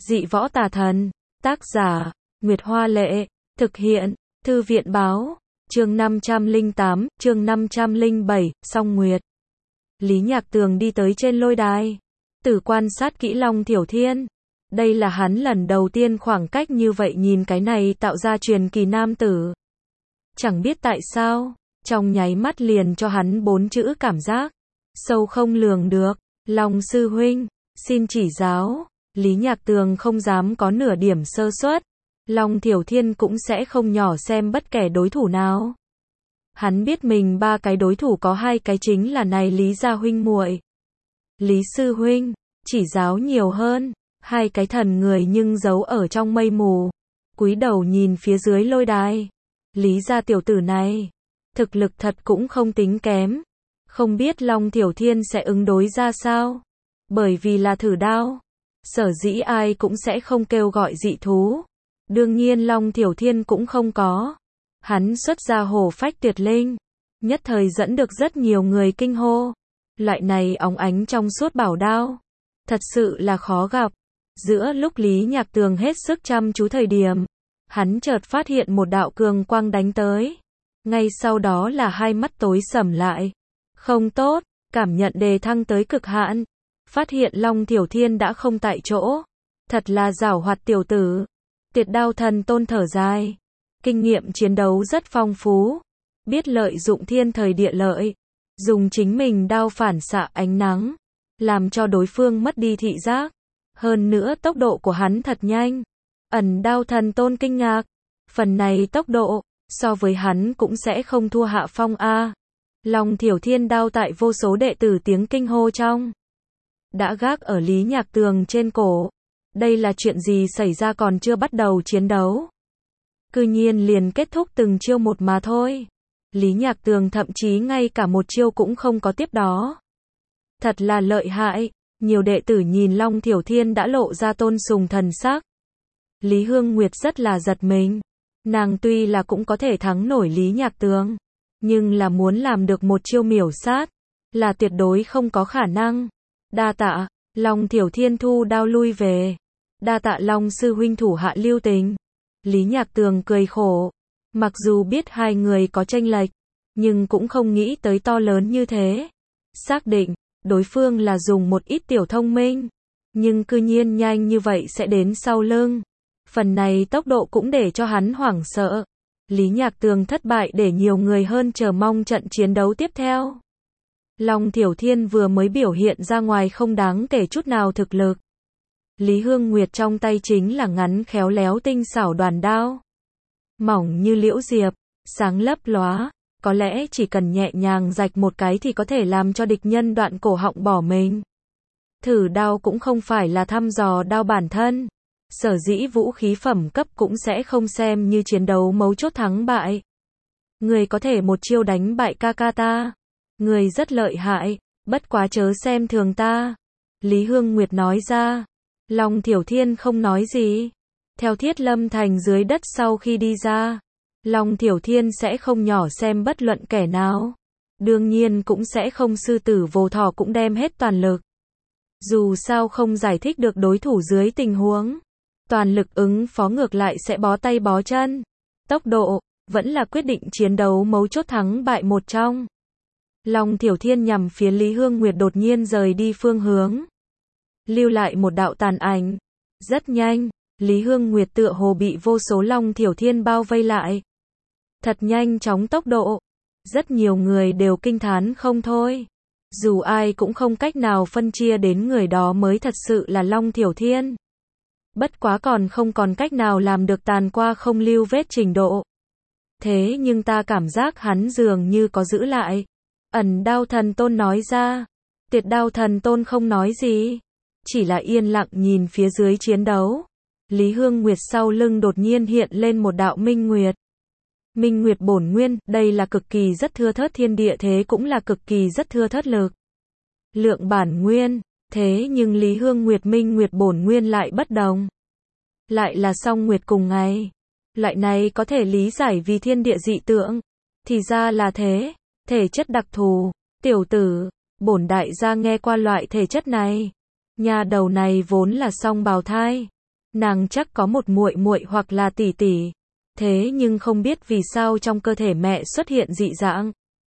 Dị võ tà thần. Tác giả, Nguyệt Hoa Lệ. Thực hiện, Thư viện Báo. Chương 508, chương 507, Song Nguyệt. Lý Nhạc Tường đi tới trên lôi đài. Tử quan sát kỹ Long Thiểu Thiên. Đây là hắn lần đầu tiên khoảng cách như vậy nhìn cái này tạo ra truyền kỳ nam tử. Chẳng biết tại sao, trong nháy mắt liền cho hắn 4 chữ cảm giác. Sâu không lường được. Long sư huynh, xin chỉ giáo. Lý Nhạc Tường không dám có nửa điểm sơ suất. Long Thiểu Thiên cũng sẽ không nhỏ xem bất kể đối thủ nào. Hắn biết mình 3 cái đối thủ có 2 cái chính là này Lý gia huynh muội. Lý sư huynh, chỉ giáo nhiều hơn. 2 cái thần người nhưng giấu ở trong mây mù. Cúi đầu nhìn phía dưới lôi đài. Lý gia tiểu tử này, thực lực thật cũng không tính kém. Không biết Long Thiểu Thiên sẽ ứng đối ra sao. Bởi vì là thử đao. Sở dĩ ai cũng sẽ không kêu gọi dị thú. Đương nhiên Long Thiểu Thiên cũng không có. Hắn xuất ra hổ phách tuyệt linh. Nhất thời dẫn được rất nhiều người kinh hô. Loại này óng ánh trong suốt bảo đao. Thật sự là khó gặp. Giữa lúc Lý Nhạc Tường hết sức chăm chú thời điểm. Hắn chợt phát hiện một đạo cường quang đánh tới. Ngay sau đó là hai mắt tối sầm lại. Không tốt, cảm nhận đề thăng tới cực hạn. Phát hiện Long Thiểu Thiên đã không tại chỗ. Thật là giảo hoạt tiểu tử. Tuyệt đao thần tôn thở dài. Kinh nghiệm chiến đấu rất phong phú. Biết lợi dụng thiên thời địa lợi. Dùng chính mình đao phản xạ ánh nắng. Làm cho đối phương mất đi thị giác. Hơn nữa tốc độ của hắn thật nhanh. Ẩn đao thần tôn kinh ngạc. Phần này tốc độ, so với hắn cũng sẽ không thua Hạ Phong a. Long Thiểu Thiên đao tại vô số đệ tử tiếng kinh hô trong. Đã gác ở Lý Nhạc Tường trên cổ. Đây là chuyện gì xảy ra còn chưa bắt đầu chiến đấu. Cư nhiên liền kết thúc từng chiêu một mà thôi. Lý Nhạc Tường thậm chí ngay cả một chiêu cũng không có tiếp đó. Thật là lợi hại. Nhiều đệ tử nhìn Long Thiểu Thiên đã lộ ra tôn sùng thần sắc. Lý Hương Nguyệt rất là giật mình. Nàng tuy là cũng có thể thắng nổi Lý Nhạc Tường. Nhưng là muốn làm được một chiêu miểu sát. Là tuyệt đối không có khả năng. Đa tạ, Long Thiểu Thiên thu đao lui về. Đa tạ Long sư huynh thủ hạ lưu tình. Lý Nhạc Tường cười khổ. Mặc dù biết hai người có chênh lệch. Nhưng cũng không nghĩ tới to lớn như thế. Xác định, đối phương là dùng một ít tiểu thông minh. Nhưng cư nhiên nhanh như vậy sẽ đến sau lưng. Phần này tốc độ cũng để cho hắn hoảng sợ. Lý Nhạc Tường thất bại để nhiều người hơn chờ mong trận chiến đấu tiếp theo. Long Thiểu Thiên vừa mới biểu hiện ra ngoài không đáng kể chút nào thực lực. Lý Hương Nguyệt trong tay chính là ngắn khéo léo tinh xảo đoàn đao. Mỏng như liễu diệp, sáng lấp lóa. Có lẽ chỉ cần nhẹ nhàng rạch một cái thì có thể làm cho địch nhân đoạn cổ họng bỏ mình. Thử đao cũng không phải là thăm dò đao bản thân. Sở dĩ vũ khí phẩm cấp cũng sẽ không xem như chiến đấu mấu chốt thắng bại. Người có thể một chiêu đánh bại ca ca ta. Người rất lợi hại, bất quá chớ xem thường ta. Lý Hương Nguyệt nói ra. Long Thiểu Thiên không nói gì. Theo Thiết Lâm Thành dưới đất sau khi đi ra. Long Thiểu Thiên sẽ không nhỏ xem bất luận kẻ nào. Đương nhiên cũng sẽ không sư tử vồ thỏ cũng đem hết toàn lực. Dù sao không giải thích được đối thủ dưới tình huống. Toàn lực ứng phó ngược lại sẽ bó tay bó chân. Tốc độ, vẫn là quyết định chiến đấu mấu chốt thắng bại một trong. Long Thiểu Thiên nhằm phía Lý Hương Nguyệt đột nhiên rời đi phương hướng. Lưu lại một đạo tàn ảnh. Rất nhanh, Lý Hương Nguyệt tựa hồ bị vô số Long Thiểu Thiên bao vây lại. Thật nhanh chóng tốc độ. Rất nhiều người đều kinh thán không thôi. Dù ai cũng không cách nào phân chia đến người đó mới thật sự là Long Thiểu Thiên. Bất quá còn không còn cách nào làm được tàn qua không lưu vết trình độ. Thế nhưng ta cảm giác hắn dường như có giữ lại. Ẩn đao thần tôn nói ra. Tuyệt đao thần tôn không nói gì. Chỉ là yên lặng nhìn phía dưới chiến đấu. Lý Hương Nguyệt sau lưng đột nhiên hiện lên một đạo minh nguyệt. Minh nguyệt bổn nguyên, đây là cực kỳ rất thưa thớt thiên địa thế cũng là cực kỳ rất thưa thớt lực. Lượng bản nguyên, thế nhưng Lý Hương Nguyệt minh nguyệt bổn nguyên lại bất đồng. Lại là song nguyệt cùng ngày. Loại này có thể lý giải vì thiên địa dị tượng. Thì ra là thế, thể chất đặc thù, tiểu tử, bổn đại gia nghe qua loại thể chất này. Nhà đầu này vốn là song bào thai. Nàng chắc có một muội muội hoặc là tỷ tỷ. Thế nhưng không biết vì sao trong cơ thể mẹ xuất hiện dị dạng.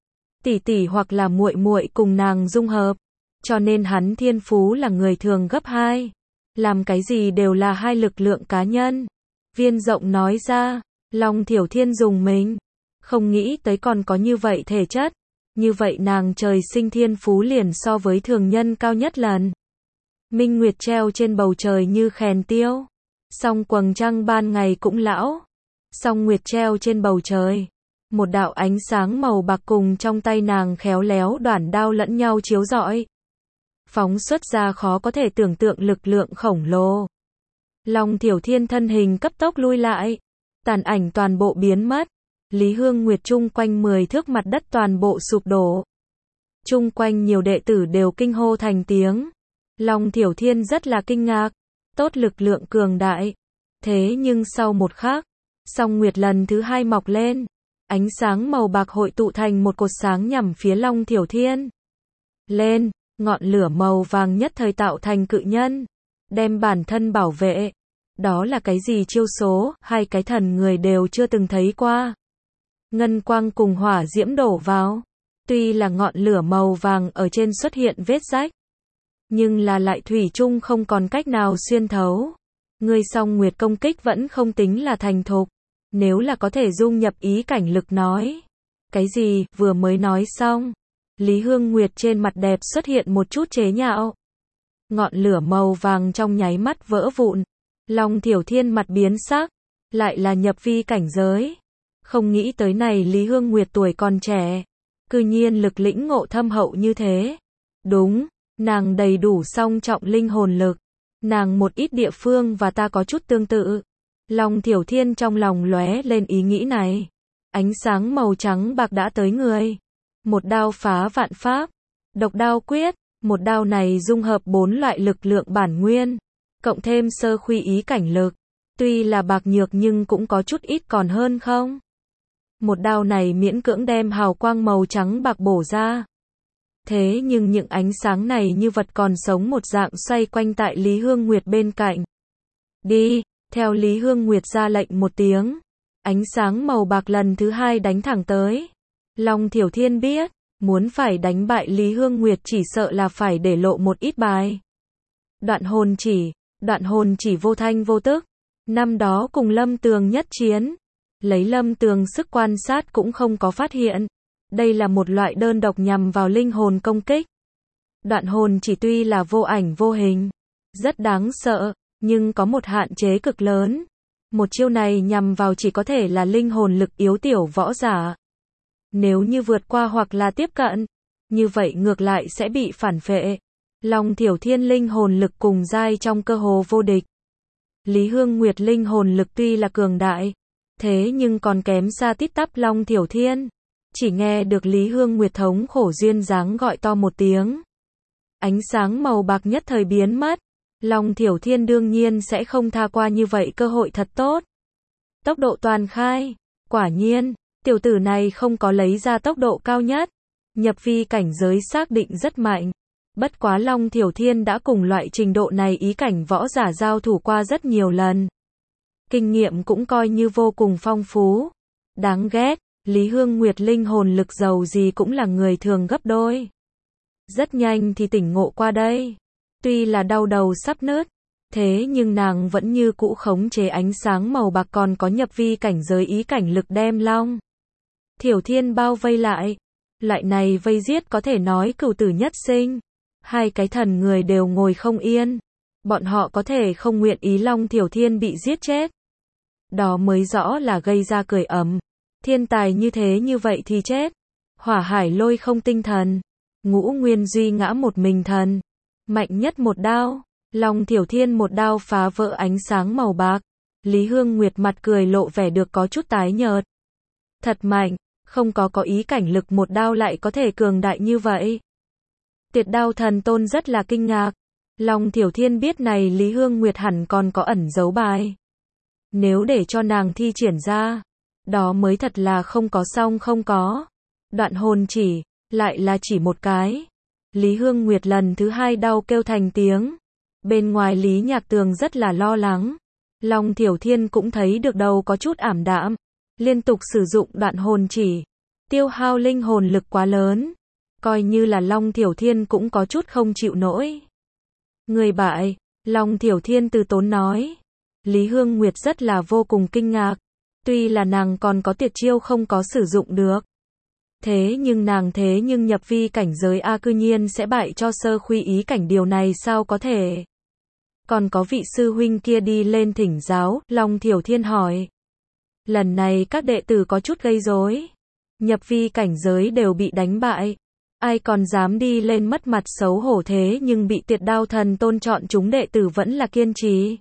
Tỷ tỷ hoặc là muội muội cùng nàng dung hợp, cho nên hắn thiên phú là người thường gấp 2. Làm cái gì đều là hai lực lượng cá nhân. Viên Rộng nói ra, Long Thiểu Thiên dùng mình. Không nghĩ tới còn có như vậy thể chất. Như vậy nàng trời sinh thiên phú liền so với thường nhân cao nhất lần. Minh Nguyệt treo trên bầu trời như khèn tiêu. Song quầng trăng ban ngày cũng lão. Song Nguyệt treo trên bầu trời. Một đạo ánh sáng màu bạc cùng trong tay nàng khéo léo đoản đao lẫn nhau chiếu rọi. Phóng xuất ra khó có thể tưởng tượng lực lượng khổng lồ. Long Thiểu Thiên thân hình cấp tốc lui lại. Tàn ảnh toàn bộ biến mất. Lý Hương Nguyệt chung quanh 10 thước mặt đất toàn bộ sụp đổ. Chung quanh nhiều đệ tử đều kinh hô thành tiếng. Long Thiểu Thiên rất là kinh ngạc. Tốt lực lượng cường đại. Thế nhưng sau một khắc, Song Nguyệt lần thứ 2 mọc lên. Ánh sáng màu bạc hội tụ thành một cột sáng nhằm phía Long Thiểu Thiên. Lên, ngọn lửa màu vàng nhất thời tạo thành cự nhân. Đem bản thân bảo vệ. Đó là cái gì chiêu số, hai cái thần người đều chưa từng thấy qua. Ngân quang cùng hỏa diễm đổ vào. Tuy là ngọn lửa màu vàng ở trên xuất hiện vết rách. Nhưng là lại thủy chung không còn cách nào xuyên thấu. Người Song Nguyệt công kích vẫn không tính là thành thục. Nếu là có thể dung nhập ý cảnh lực nói. Cái gì, vừa mới nói xong. Lý Hương Nguyệt trên mặt đẹp xuất hiện một chút chế nhạo. Ngọn lửa màu vàng trong nháy mắt vỡ vụn. Long Thiểu Thiên mặt biến sắc. Lại là nhập vi cảnh giới. Không nghĩ tới này Lý Hương Nguyệt tuổi còn trẻ. Cư nhiên lực lĩnh ngộ thâm hậu như thế. Đúng, nàng đầy đủ song trọng linh hồn lực. Nàng một ít địa phương và ta có chút tương tự. Long Thiểu Thiên trong lòng lóe lên ý nghĩ này. Ánh sáng màu trắng bạc đã tới người. Một đao phá vạn pháp. Độc đao quyết. Một đao này dung hợp 4 loại lực lượng bản nguyên. Cộng thêm sơ khuy ý cảnh lực. Tuy là bạc nhược nhưng cũng có chút ít còn hơn không? Một đao này miễn cưỡng đem hào quang màu trắng bạc bổ ra. Thế nhưng những ánh sáng này như vật còn sống một dạng xoay quanh tại Lý Hương Nguyệt bên cạnh. Đi, theo Lý Hương Nguyệt ra lệnh một tiếng. Ánh sáng màu bạc lần thứ 2 đánh thẳng tới. Long Thiểu Thiên biết, muốn phải đánh bại Lý Hương Nguyệt chỉ sợ là phải để lộ một ít bài. Đoạn hồn chỉ vô thanh vô tức. Năm đó cùng Lâm Tường nhất chiến. Lấy Lâm Tường sức quan sát cũng không có phát hiện. Đây là một loại đơn độc nhằm vào linh hồn công kích. Đoạn hồn chỉ tuy là vô ảnh vô hình, rất đáng sợ, nhưng có một hạn chế cực lớn. Một chiêu này nhằm vào chỉ có thể là linh hồn lực yếu tiểu võ giả. Nếu như vượt qua hoặc là tiếp cận, như vậy ngược lại sẽ bị phản phệ. Long Thiểu Thiên linh hồn lực cùng giai trong cơ hồ vô địch. Lý Hương Nguyệt linh hồn lực tuy là cường đại, thế nhưng còn kém xa tít tắp Long Thiểu Thiên. Chỉ nghe được Lý Hương Nguyệt thống khổ duyên dáng gọi to một tiếng. Ánh sáng màu bạc nhất thời biến mất. Long Thiểu Thiên đương nhiên sẽ không tha qua như vậy cơ hội thật tốt. Tốc độ toàn khai. Quả nhiên, tiểu tử này không có lấy ra tốc độ cao nhất. Nhập vi cảnh giới xác định rất mạnh. Bất quá Long Thiểu Thiên đã cùng loại trình độ này ý cảnh võ giả giao thủ qua rất nhiều lần. Kinh nghiệm cũng coi như vô cùng phong phú. Đáng ghét, Lý Hương Nguyệt linh hồn lực giàu gì cũng là người thường gấp đôi. Rất nhanh thì tỉnh ngộ qua đây. Tuy là đau đầu sắp nứt, thế nhưng nàng vẫn như cũ khống chế ánh sáng màu bạc còn có nhập vi cảnh giới ý cảnh lực đem Long Thiểu Thiên bao vây lại. Loại này vây giết có thể nói cửu tử nhất sinh. Hai cái thần người đều ngồi không yên. Bọn họ có thể không nguyện ý Long Thiểu Thiên bị giết chết. Đó mới rõ là gây ra cười ấm. Thiên tài như thế như vậy thì chết. Hỏa hải lôi không tinh thần. Ngũ nguyên duy ngã một mình thần. Mạnh nhất một đao. Long Thiểu Thiên một đao phá vỡ ánh sáng màu bạc. Lý Hương Nguyệt mặt cười lộ vẻ được có chút tái nhợt. Thật mạnh, không có ý cảnh lực một đao lại có thể cường đại như vậy. Tiệt đao thần tôn rất là kinh ngạc. Long Thiểu Thiên biết này Lý Hương Nguyệt hẳn còn có ẩn giấu bài. Nếu để cho nàng thi triển ra, đó mới thật là không có xong không có. Đoạn hồn chỉ, lại là chỉ một cái. Lý Hương Nguyệt lần thứ 2 đau kêu thành tiếng. Bên ngoài Lý Nhạc Tường rất là lo lắng. Long Thiểu Thiên cũng thấy được đầu có chút ảm đạm, liên tục sử dụng đoạn hồn chỉ, tiêu hao linh hồn lực quá lớn, coi như là Long Thiểu Thiên cũng có chút không chịu nổi. Người bại, Long Thiểu Thiên từ tốn nói. Lý Hương Nguyệt rất là vô cùng kinh ngạc, tuy là nàng còn có tuyệt chiêu không có sử dụng được. Thế nhưng nhập vi cảnh giới A cư nhiên sẽ bại cho sơ khuy ý cảnh, điều này sao có thể? Còn có vị sư huynh kia đi lên thỉnh giáo, Long Thiểu Thiên hỏi. Lần này các đệ tử có chút gây rối, nhập vi cảnh giới đều bị đánh bại, ai còn dám đi lên mất mặt xấu hổ, thế nhưng bị Tuyệt Đao Thần Tôn chọn chúng đệ tử vẫn là kiên trì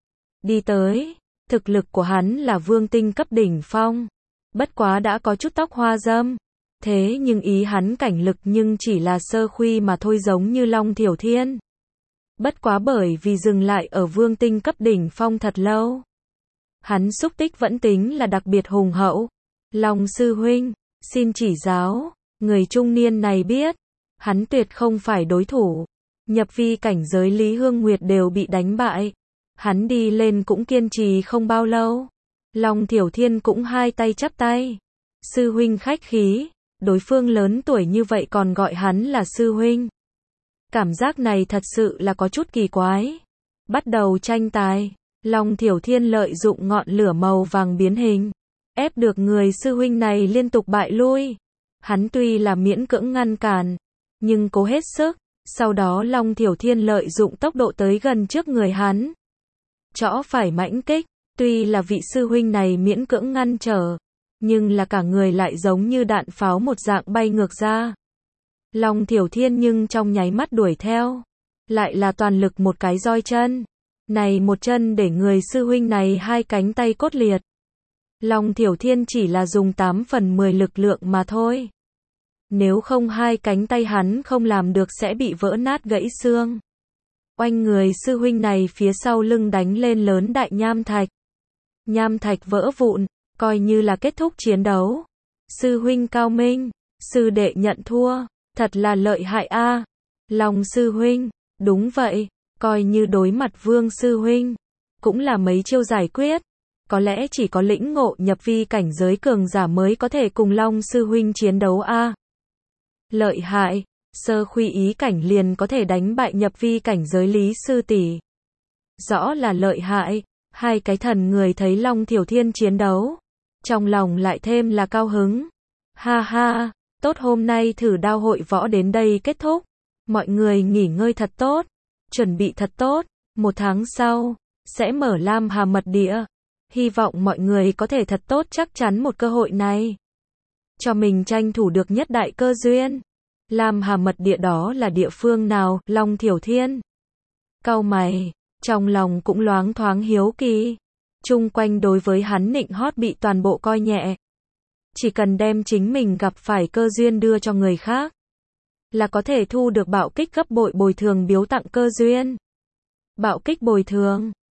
đi tới. Thực lực của hắn là vương tinh cấp đỉnh phong, bất quá đã có chút tóc hoa râm, thế nhưng ý hắn cảnh lực nhưng chỉ là sơ khuy mà thôi, giống như Long Thiểu Thiên. Bất quá bởi vì dừng lại ở vương tinh cấp đỉnh phong thật lâu, hắn xúc tích vẫn tính là đặc biệt hùng hậu. Long sư huynh, xin chỉ giáo. Người trung niên này biết, hắn tuyệt không phải đối thủ. Nhập vi cảnh giới Lý Hương Nguyệt đều bị đánh bại, hắn đi lên cũng kiên trì không bao lâu. Long Thiểu Thiên cũng hai tay chắp tay. Sư huynh khách khí, đối phương lớn tuổi như vậy còn gọi hắn là sư huynh. Cảm giác này thật sự là có chút kỳ quái. Bắt đầu tranh tài, Long Thiểu Thiên lợi dụng ngọn lửa màu vàng biến hình, ép được người sư huynh này liên tục bại lui. Hắn tuy là miễn cưỡng ngăn cản, nhưng cố hết sức. Sau đó Long Thiểu Thiên lợi dụng tốc độ tới gần trước người hắn, chõ phải mãnh kích. Tuy là vị sư huynh này miễn cưỡng ngăn trở, nhưng là cả người lại giống như đạn pháo một dạng bay ngược ra. Long Thiểu Thiên nhưng trong nháy mắt đuổi theo, lại là toàn lực một cái roi chân. Này một chân để người sư huynh này hai cánh tay cốt liệt. Long Thiểu Thiên chỉ là dùng 8/10 lực lượng mà thôi. Nếu không hai cánh tay hắn không làm được sẽ bị vỡ nát gãy xương. Oanh, người sư huynh này phía sau lưng đánh lên lớn đại nham thạch. Nham thạch vỡ vụn, coi như là kết thúc chiến đấu. Sư huynh cao minh, sư đệ nhận thua, thật là lợi hại a. Long sư huynh, đúng vậy, coi như đối mặt Vương sư huynh, cũng là mấy chiêu giải quyết. Có lẽ chỉ có lĩnh ngộ nhập vi cảnh giới cường giả mới có thể cùng Long sư huynh chiến đấu a. Lợi hại, sơ khuy ý cảnh liền có thể đánh bại nhập vi cảnh giới Lý sư tỷ. Rõ là lợi hại. Hai cái thần người thấy Long Thiểu Thiên chiến đấu, trong lòng lại thêm là cao hứng. Ha ha, tốt, hôm nay thử đao hội võ đến đây kết thúc. Mọi người nghỉ ngơi thật tốt, chuẩn bị thật tốt. 1 tháng sau, sẽ mở Lam Hà mật địa. Hy vọng mọi người có thể thật tốt, chắc chắn một cơ hội này, cho mình tranh thủ được nhất đại cơ duyên. Lam Hà mật địa đó là địa phương nào? Long Thiểu Thiên cau mày, trong lòng cũng loáng thoáng hiếu kỳ. Chung quanh đối với hắn nịnh hót bị toàn bộ coi nhẹ. Chỉ cần đem chính mình gặp phải cơ duyên đưa cho người khác, là có thể thu được bạo kích gấp bội bồi thường biếu tặng cơ duyên. Bạo kích bồi thường,